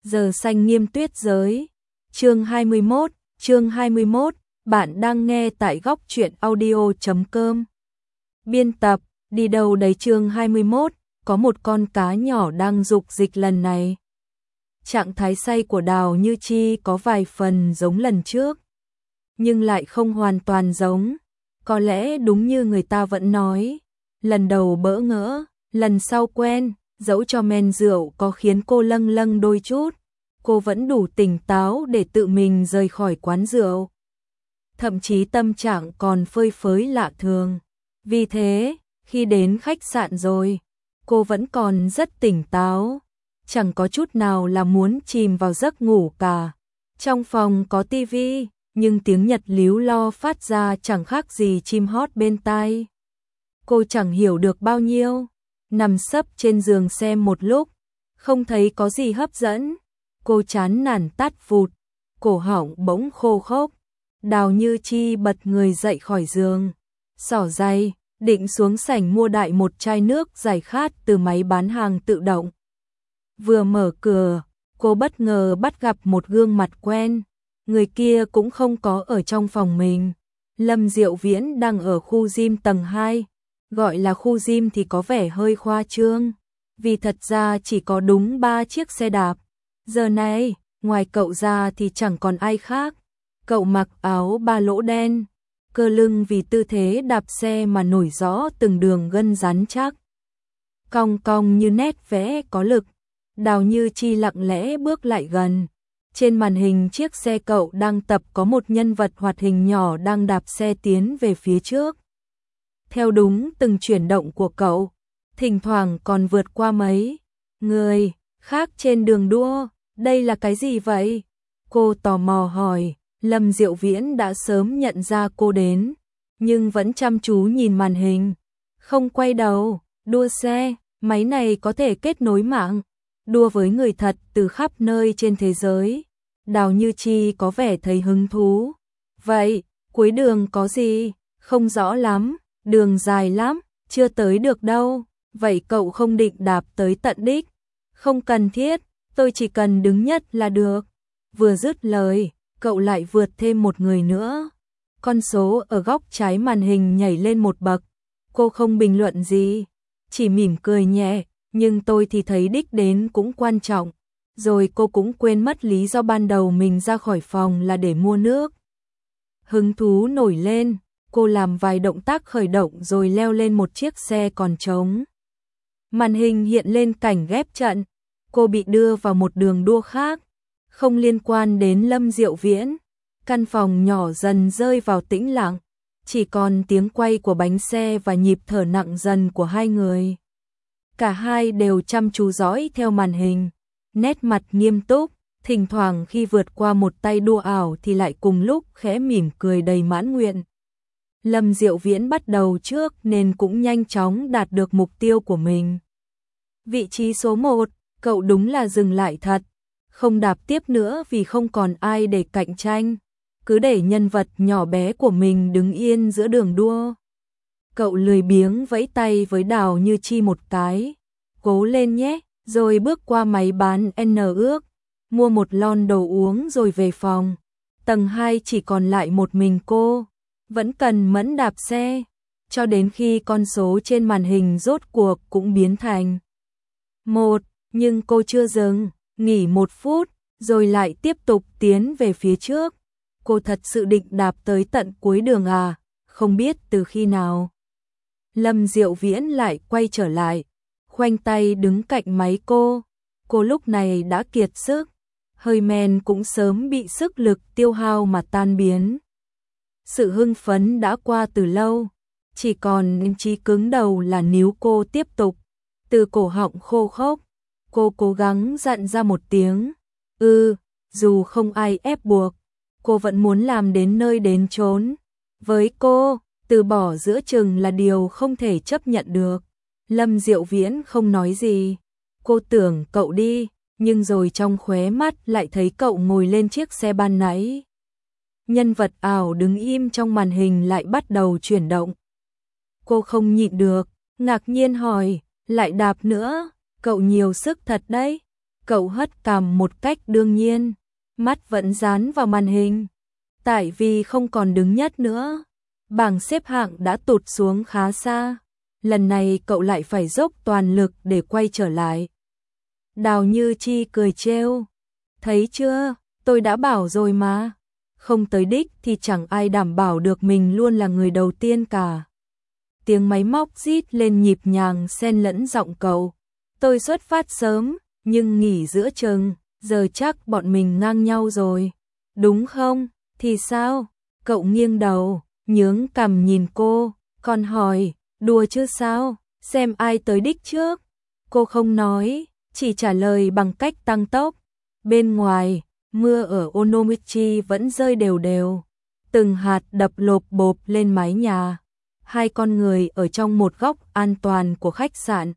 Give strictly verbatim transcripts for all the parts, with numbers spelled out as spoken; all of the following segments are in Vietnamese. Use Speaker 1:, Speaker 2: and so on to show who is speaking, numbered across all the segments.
Speaker 1: Giờ xanh nghiêm tuyết giới. Chương hai mươi mốt, chương hai mươi mốt, bạn đang nghe tại góc truyện audio chấm com. Biên tập, đi đâu đấy chương hai mươi mốt, có một con cá nhỏ đang dục dịch lần này. Trạng thái say của Đào Như Chi có vài phần giống lần trước, nhưng lại không hoàn toàn giống. Có lẽ đúng như người ta vẫn nói, lần đầu bỡ ngỡ, lần sau quen, dẫu cho men rượu có khiến cô lâng lâng đôi chút, cô vẫn đủ tỉnh táo để tự mình rời khỏi quán rượu. Thậm chí tâm trạng còn phơi phới lạ thường. Vì thế, khi đến khách sạn rồi, cô vẫn còn rất tỉnh táo, chẳng có chút nào là muốn chìm vào giấc ngủ cả. Trong phòng có tivi, nhưng tiếng Nhật líu lo phát ra chẳng khác gì chim hót bên tai. Cô chẳng hiểu được bao nhiêu, nằm sấp trên giường xem một lúc, không thấy có gì hấp dẫn. Cô chán nản tắt vụt, cổ họng bỗng khô khốc. Đào Như Chi bật người dậy khỏi giường, xỏ giày, định xuống sảnh mua đại một chai nước giải khát từ máy bán hàng tự động. Vừa mở cửa, cô bất ngờ bắt gặp một gương mặt quen. Người kia cũng không có ở trong phòng mình. Lâm Diệu Viễn đang ở khu gym tầng hai. Gọi là khu gym thì có vẻ hơi khoa trương, vì thật ra chỉ có đúng ba chiếc xe đạp. Giờ này, ngoài cậu ra thì chẳng còn ai khác. Cậu mặc áo ba lỗ đen, cơ lưng vì tư thế đạp xe mà nổi rõ từng đường gân rắn chắc, cong cong như nét vẽ có lực. Đào Như Chi lặng lẽ bước lại gần. Trên màn hình chiếc xe cậu đang tập có một nhân vật hoạt hình nhỏ đang đạp xe tiến về phía trước. Theo đúng từng chuyển động của cậu, thỉnh thoảng còn vượt qua mấy người khác trên đường đua. Đây là cái gì vậy? Cô tò mò hỏi. Lâm Diệu Viễn đã sớm nhận ra cô đến, nhưng vẫn chăm chú nhìn màn hình, không quay đầu. Đua xe, máy này có thể kết nối mạng, đua với người thật từ khắp nơi trên thế giới. Đào Như Chi có vẻ thấy hứng thú. Vậy, cuối đường có gì? Không rõ lắm, đường dài lắm, chưa tới được đâu. Vậy cậu không định đạp tới tận đích? Không cần thiết, tôi chỉ cần đứng nhất là được. Vừa dứt lời, cậu lại vượt thêm một người nữa. Con số ở góc trái màn hình nhảy lên một bậc. Cô không bình luận gì, chỉ mỉm cười nhẹ. Nhưng tôi thì thấy đích đến cũng quan trọng. Rồi cô cũng quên mất lý do ban đầu mình ra khỏi phòng là để mua nước. Hứng thú nổi lên, cô làm vài động tác khởi động rồi leo lên một chiếc xe còn trống. Màn hình hiện lên cảnh ghép trận. Cô bị đưa vào một đường đua khác, không liên quan đến Lâm Diệu Viễn. Căn phòng nhỏ dần rơi vào tĩnh lặng, chỉ còn tiếng quay của bánh xe và nhịp thở nặng dần của hai người. Cả hai đều chăm chú dõi theo màn hình, nét mặt nghiêm túc, thỉnh thoảng khi vượt qua một tay đua ảo thì lại cùng lúc khẽ mỉm cười đầy mãn nguyện. Lâm Diệu Viễn bắt đầu trước nên cũng nhanh chóng đạt được mục tiêu của mình. Vị trí số một, cậu đúng là dừng lại thật, không đạp tiếp nữa vì không còn ai để cạnh tranh, cứ để nhân vật nhỏ bé của mình đứng yên giữa đường đua. Cậu lười biếng vẫy tay với Đào Như Chi một cái, cố lên nhé, rồi bước qua máy bán N ước, mua một lon đồ uống rồi về phòng. Tầng hai chỉ còn lại một mình cô, vẫn cần mẫn đạp xe, cho đến khi con số trên màn hình rốt cuộc cũng biến thành một, nhưng cô chưa dừng, nghỉ một phút, rồi lại tiếp tục tiến về phía trước. Cô thật sự định đạp tới tận cuối đường à? Không biết từ khi nào Lâm Diệu Viễn lại quay trở lại, khoanh tay đứng cạnh máy cô. Cô lúc này đã kiệt sức, hơi men cũng sớm bị sức lực tiêu hao mà tan biến. Sự hưng phấn đã qua từ lâu, chỉ còn trí cứng đầu là níu cô tiếp tục. Từ cổ họng khô khốc, cô cố gắng dặn ra một tiếng. Ừ, dù không ai ép buộc, cô vẫn muốn làm đến nơi đến chốn. Với cô, từ bỏ giữa chừng là điều không thể chấp nhận được. Lâm Diệu Viễn không nói gì. Cô tưởng cậu đi, nhưng rồi trong khóe mắt lại thấy cậu ngồi lên chiếc xe ban nãy. Nhân vật ảo đứng im trong màn hình lại bắt đầu chuyển động. Cô không nhịn được, ngạc nhiên hỏi, lại đạp nữa, cậu nhiều sức thật đấy. Cậu hất cằm một cách đương nhiên, mắt vẫn dán vào màn hình. Tại vì không còn đứng nhất nữa, bảng xếp hạng đã tụt xuống khá xa. Lần này cậu lại phải dốc toàn lực để quay trở lại. Đào Như Chi cười trêu. Thấy chưa, tôi đã bảo rồi mà. Không tới đích thì chẳng ai đảm bảo được mình luôn là người đầu tiên cả. Tiếng máy móc rít lên nhịp nhàng xen lẫn giọng cậu. Tôi xuất phát sớm, nhưng nghỉ giữa chừng, giờ chắc bọn mình ngang nhau rồi. Đúng không? Thì sao? Cậu nghiêng đầu, nhướng cằm nhìn cô, còn hỏi, đùa chứ sao, xem ai tới đích trước. Cô không nói, chỉ trả lời bằng cách tăng tốc. Bên ngoài, mưa ở Onomichi vẫn rơi đều đều. Từng hạt đập lộp bộp lên mái nhà. Hai con người ở trong một góc an toàn của khách sạn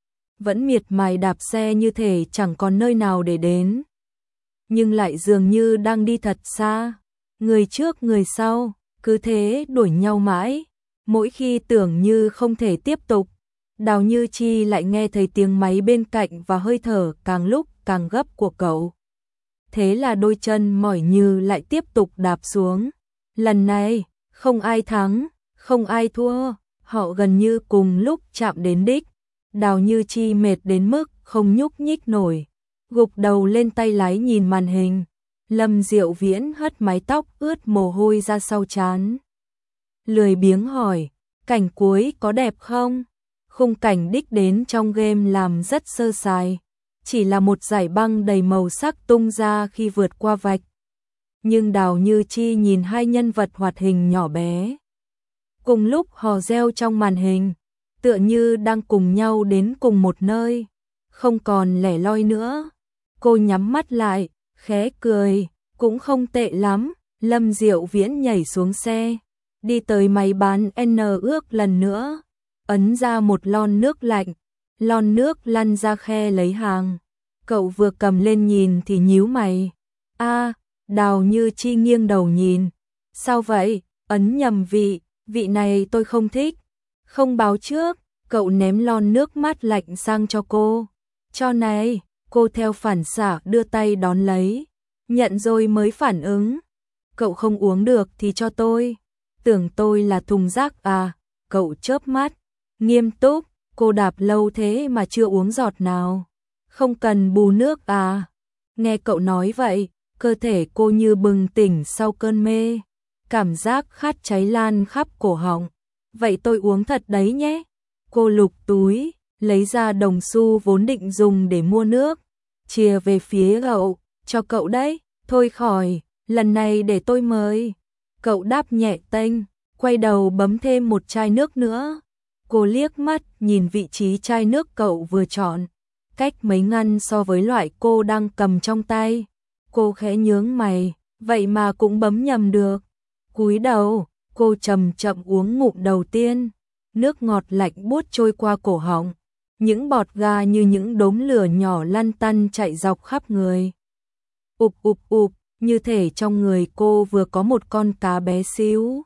Speaker 1: vẫn miệt mài đạp xe như thể chẳng còn nơi nào để đến. Nhưng lại dường như đang đi thật xa. Người trước người sau, cứ thế đuổi nhau mãi. Mỗi khi tưởng như không thể tiếp tục, Đào Như Chi lại nghe thấy tiếng máy bên cạnh và hơi thở càng lúc càng gấp của cậu. Thế là đôi chân mỏi như lại tiếp tục đạp xuống. Lần này, không ai thắng, không ai thua, họ gần như cùng lúc chạm đến đích. Đào Như Chi mệt đến mức không nhúc nhích nổi, gục đầu lên tay lái nhìn màn hình. Lâm Diệu Viễn hất mái tóc ướt mồ hôi ra sau trán. Lười biếng hỏi, cảnh cuối có đẹp không? Khung cảnh đích đến trong game làm rất sơ sài, chỉ là một dải băng đầy màu sắc tung ra khi vượt qua vạch. Nhưng Đào Như Chi nhìn hai nhân vật hoạt hình nhỏ bé cùng lúc hò reo trong màn hình, tựa như đang cùng nhau đến cùng một nơi, không còn lẻ loi nữa. Cô nhắm mắt lại, khẽ cười, cũng không tệ lắm. Lâm Diệu Viễn nhảy xuống xe, đi tới máy bán N ước lần nữa, ấn ra một lon nước lạnh, lon nước lăn ra khe lấy hàng. Cậu vừa cầm lên nhìn thì nhíu mày. A, Đào Như Chi nghiêng đầu nhìn. Sao vậy? Ấn nhầm vị, vị này tôi không thích. Không báo trước, cậu ném lon nước mát lạnh sang cho cô. Cho này, cô theo phản xạ đưa tay đón lấy. Nhận rồi mới phản ứng. Cậu không uống được thì cho tôi. Tưởng tôi là thùng rác à? Cậu chớp mắt. Nghiêm túc, cô đạp lâu thế mà chưa uống giọt nào. Không cần bù nước à? Nghe cậu nói vậy, cơ thể cô như bừng tỉnh sau cơn mê. Cảm giác khát cháy lan khắp cổ họng. Vậy tôi uống thật đấy nhé. Cô lục túi, lấy ra đồng xu vốn định dùng để mua nước. Chìa về phía cậu, cho cậu đấy. Thôi khỏi, lần này để tôi mời. Cậu đáp nhẹ tênh, quay đầu bấm thêm một chai nước nữa. Cô liếc mắt nhìn vị trí chai nước cậu vừa chọn, cách mấy ngăn so với loại cô đang cầm trong tay. Cô khẽ nhướng mày, vậy mà cũng bấm nhầm được. Cúi đầu, cô chậm chậm uống ngụm đầu tiên. Nước ngọt lạnh buốt trôi qua cổ họng, những bọt ga như những đốm lửa nhỏ lăn tăn chạy dọc khắp người. Ụp ụp ụp, như thể trong người cô vừa có một con cá bé xíu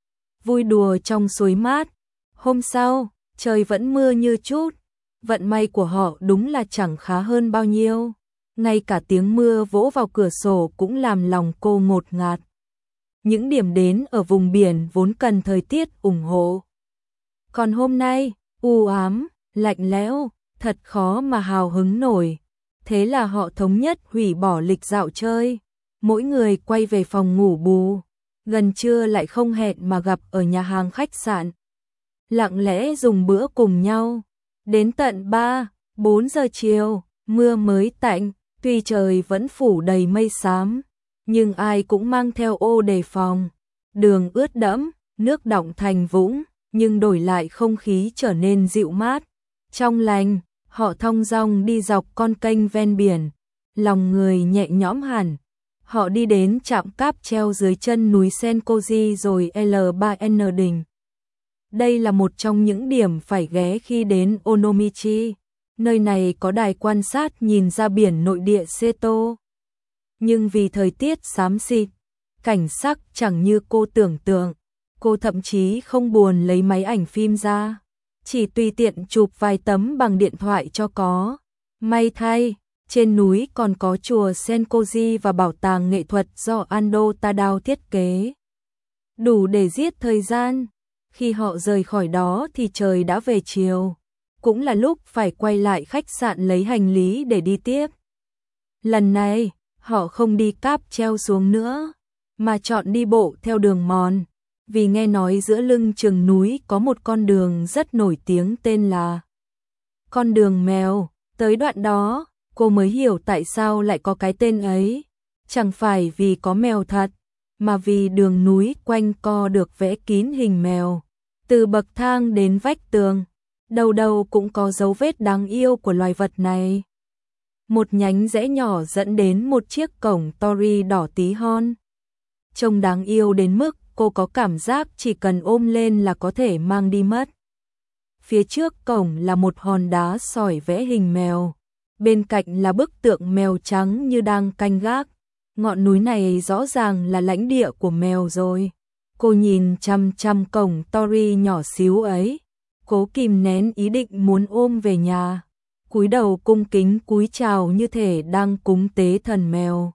Speaker 1: vui đùa trong suối mát. Hôm sau, trời vẫn mưa như chút. Vận may của họ đúng là chẳng khá hơn bao nhiêu. Ngay cả tiếng mưa vỗ vào cửa sổ cũng làm lòng cô ngột ngạt. Những điểm đến ở vùng biển vốn cần thời tiết ủng hộ. Còn hôm nay, u ám, lạnh lẽo, thật khó mà hào hứng nổi. Thế là họ thống nhất hủy bỏ lịch dạo chơi. Mỗi người quay về phòng ngủ bù. Gần trưa lại không hẹn mà gặp ở nhà hàng khách sạn. Lặng lẽ dùng bữa cùng nhau. Đến tận ba, bốn giờ chiều, mưa mới tạnh, tuy trời vẫn phủ đầy mây xám, nhưng ai cũng mang theo ô đề phòng. Đường ướt đẫm, nước đọng thành vũng, nhưng đổi lại không khí trở nên dịu mát. Trong lành, họ thong dong đi dọc con kênh ven biển, lòng người nhẹ nhõm hẳn. Họ đi đến trạm cáp treo dưới chân núi Senkoji rồi L ba N Đình. Đây là một trong những điểm phải ghé khi đến Onomichi. Nơi này có đài quan sát nhìn ra biển nội địa Seto. Nhưng vì thời tiết xám xịt, cảnh sắc chẳng như cô tưởng tượng. Cô thậm chí không buồn lấy máy ảnh phim ra, chỉ tùy tiện chụp vài tấm bằng điện thoại cho có. May thay, Trên núi còn có chùa Senkoji và bảo tàng nghệ thuật do Ando Tadao thiết kế. Đủ để giết thời gian. Khi họ rời khỏi đó thì trời đã về chiều. Cũng là lúc phải quay lại khách sạn lấy hành lý để đi tiếp. Lần này, họ không đi cáp treo xuống nữa, mà chọn đi bộ theo đường mòn. Vì nghe nói giữa lưng chừng núi có một con đường rất nổi tiếng tên là Con đường mèo. Tới đoạn đó, cô mới hiểu tại sao lại có cái tên ấy. Chẳng phải vì có mèo thật, mà vì đường núi quanh co được vẽ kín hình mèo. Từ bậc thang đến vách tường, đầu đầu cũng có dấu vết đáng yêu của loài vật này. Một nhánh rẽ nhỏ dẫn đến một chiếc cổng torii đỏ tí hon. Trông đáng yêu đến mức cô có cảm giác chỉ cần ôm lên là có thể mang đi mất. Phía trước cổng là một hòn đá sỏi vẽ hình mèo. Bên cạnh là bức tượng mèo trắng như đang canh gác. Ngọn núi này rõ ràng là lãnh địa của mèo rồi. Cô nhìn chăm chăm cổng torii nhỏ xíu ấy, cố kìm nén ý định muốn ôm về nhà. Cúi đầu cung kính cúi chào như thể đang cúng tế thần mèo.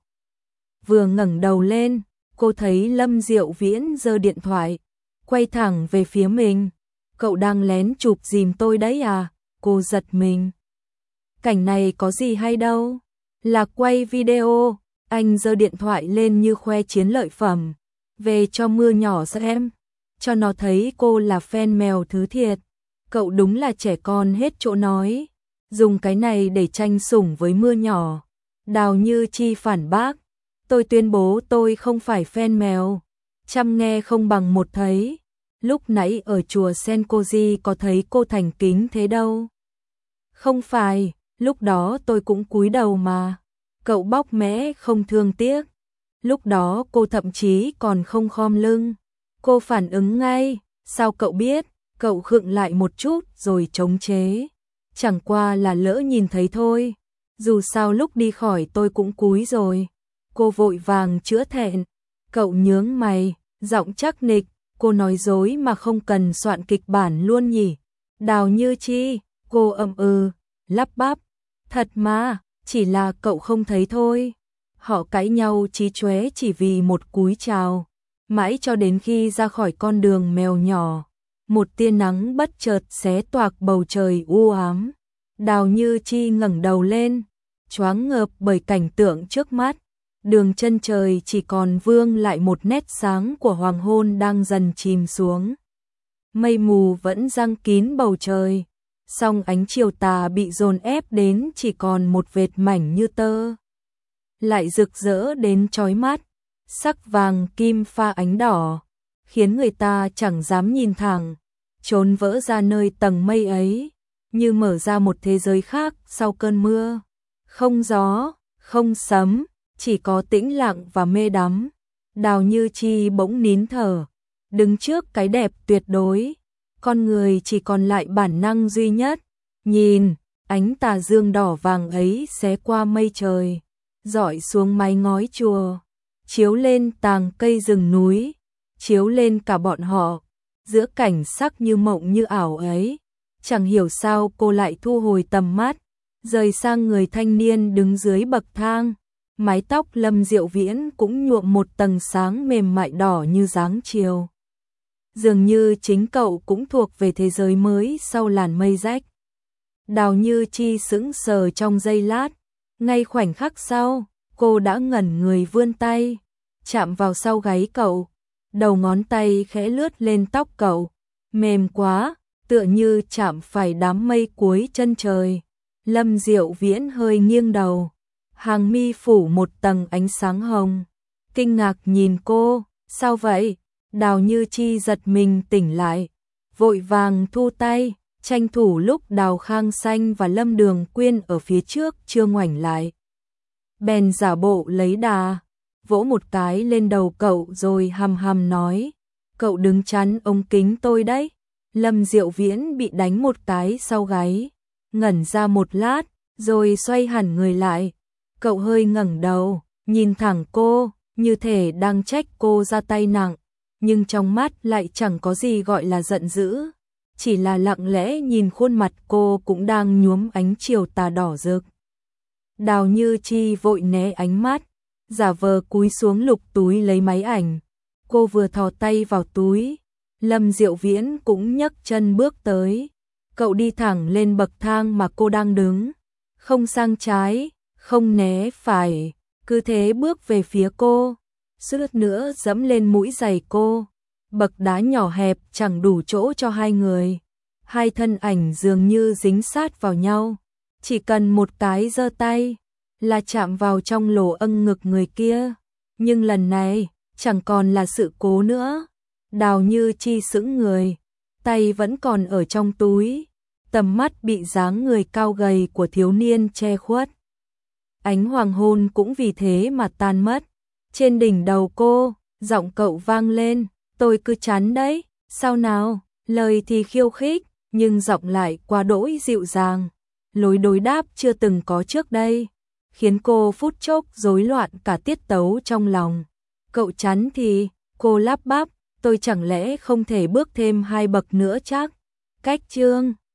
Speaker 1: Vừa ngẩng đầu lên, cô thấy Lâm Diệu Viễn giơ điện thoại, quay thẳng về phía mình. Cậu đang lén chụp giùm tôi đấy à? Cô giật mình. Cảnh này có gì hay đâu, là quay video. Anh giơ điện thoại lên như khoe chiến lợi phẩm. Về cho Mưa nhỏ xem, cho nó thấy cô là fan mèo thứ thiệt. Cậu đúng là trẻ con hết chỗ nói. Dùng cái này để tranh sủng với Mưa nhỏ. Đào Như Chi phản bác. Tôi tuyên bố tôi không phải fan mèo. Chăm nghe không bằng một thấy. Lúc nãy ở chùa Senkoji có thấy cô thành kính thế đâu. Không phải, lúc đó tôi cũng cúi đầu mà. Cậu bóc mẽ không thương tiếc. Lúc đó cô thậm chí còn không khom lưng. Cô phản ứng ngay. Sao cậu biết? Cậu khựng lại một chút rồi chống chế. Chẳng qua là lỡ nhìn thấy thôi. Dù sao lúc đi khỏi tôi cũng cúi rồi. Cô vội vàng chữa thẹn. Cậu nhướng mày, giọng chắc nịch. Cô nói dối mà không cần soạn kịch bản luôn nhỉ? Đào Như Chi, cô ậm ừ, lắp bắp. Thật mà, chỉ là cậu không thấy thôi. Họ cãi nhau chí chóe chỉ vì một cúi chào. Mãi cho đến khi ra khỏi con đường mèo nhỏ, một tia nắng bất chợt xé toạc bầu trời u ám. Đào Như Chi ngẩng đầu lên, choáng ngợp bởi cảnh tượng trước mắt. Đường chân trời chỉ còn vương lại một nét sáng của hoàng hôn đang dần chìm xuống. Mây mù vẫn giăng kín bầu trời, song ánh chiều tà bị dồn ép đến chỉ còn một vệt mảnh như tơ. Lại rực rỡ đến chói mắt, sắc vàng kim pha ánh đỏ, khiến người ta chẳng dám nhìn thẳng, trốn vỡ ra nơi tầng mây ấy, như mở ra một thế giới khác sau cơn mưa. Không gió, không sấm, chỉ có tĩnh lặng và mê đắm. Đào Như Chi bỗng nín thở, đứng trước cái đẹp tuyệt đối. Con người chỉ còn lại bản năng duy nhất. Nhìn, ánh tà dương đỏ vàng ấy xé qua mây trời, rọi xuống mái ngói chùa, chiếu lên tàng cây rừng núi, chiếu lên cả bọn họ. Giữa cảnh sắc như mộng như ảo ấy, chẳng hiểu sao cô lại thu hồi tầm mắt, rời sang người thanh niên đứng dưới bậc thang. Mái tóc Lâm Diệu Viễn cũng nhuộm một tầng sáng mềm mại đỏ như dáng chiều. Dường như chính cậu cũng thuộc về thế giới mới sau làn mây rách. Đào Như Chi sững sờ trong giây lát, ngay khoảnh khắc sau, cô đã ngẩn người vươn tay, chạm vào sau gáy cậu, đầu ngón tay khẽ lướt lên tóc cậu, mềm quá, tựa như chạm phải đám mây cuối chân trời. Lâm Diệu Viễn hơi nghiêng đầu, hàng mi phủ một tầng ánh sáng hồng, kinh ngạc nhìn cô. Sao vậy? Đào Như Chi giật mình tỉnh lại, vội vàng thu tay, tranh thủ lúc Đào Khang Xanh và Lâm Đường Quyên ở phía trước chưa ngoảnh lại. Bèn giả bộ lấy đà, vỗ một cái lên đầu cậu rồi hầm hầm nói, cậu đứng chắn ống kính tôi đấy. Lâm Diệu Viễn bị đánh một cái sau gáy, ngẩn ra một lát, rồi xoay hẳn người lại. Cậu hơi ngẩng đầu, nhìn thẳng cô, như thể đang trách cô ra tay nặng, nhưng trong mắt lại chẳng có gì gọi là giận dữ, chỉ là lặng lẽ nhìn khuôn mặt cô cũng đang nhuốm ánh chiều tà đỏ rực. Đào Như Chi vội né ánh mắt, giả vờ cúi xuống lục túi lấy máy ảnh. Cô vừa thò tay vào túi, Lâm Diệu Viễn cũng nhấc chân bước tới. Cậu đi thẳng lên bậc thang mà cô đang đứng, không sang trái, không né phải, cứ thế bước về phía cô, suýt nữa dẫm lên mũi giày cô. Bậc đá nhỏ hẹp chẳng đủ chỗ cho hai người. Hai thân ảnh dường như dính sát vào nhau, chỉ cần một cái giơ tay là chạm vào trong lỗ âng ngực người kia. Nhưng lần này chẳng còn là sự cố nữa. Đào Như Chi sững người, tay vẫn còn ở trong túi, tầm mắt bị dáng người cao gầy của thiếu niên che khuất. Ánh hoàng hôn cũng vì thế mà tan mất. Trên đỉnh đầu cô, giọng cậu vang lên, tôi cứ chắn đấy, sao nào? Lời thì khiêu khích, nhưng giọng lại quá đỗi dịu dàng, lối đối đáp chưa từng có trước đây, khiến cô phút chốc rối loạn cả tiết tấu trong lòng. Cậu chắn thì, cô lắp bắp, tôi chẳng lẽ không thể bước thêm hai bậc nữa chắc? Cách chương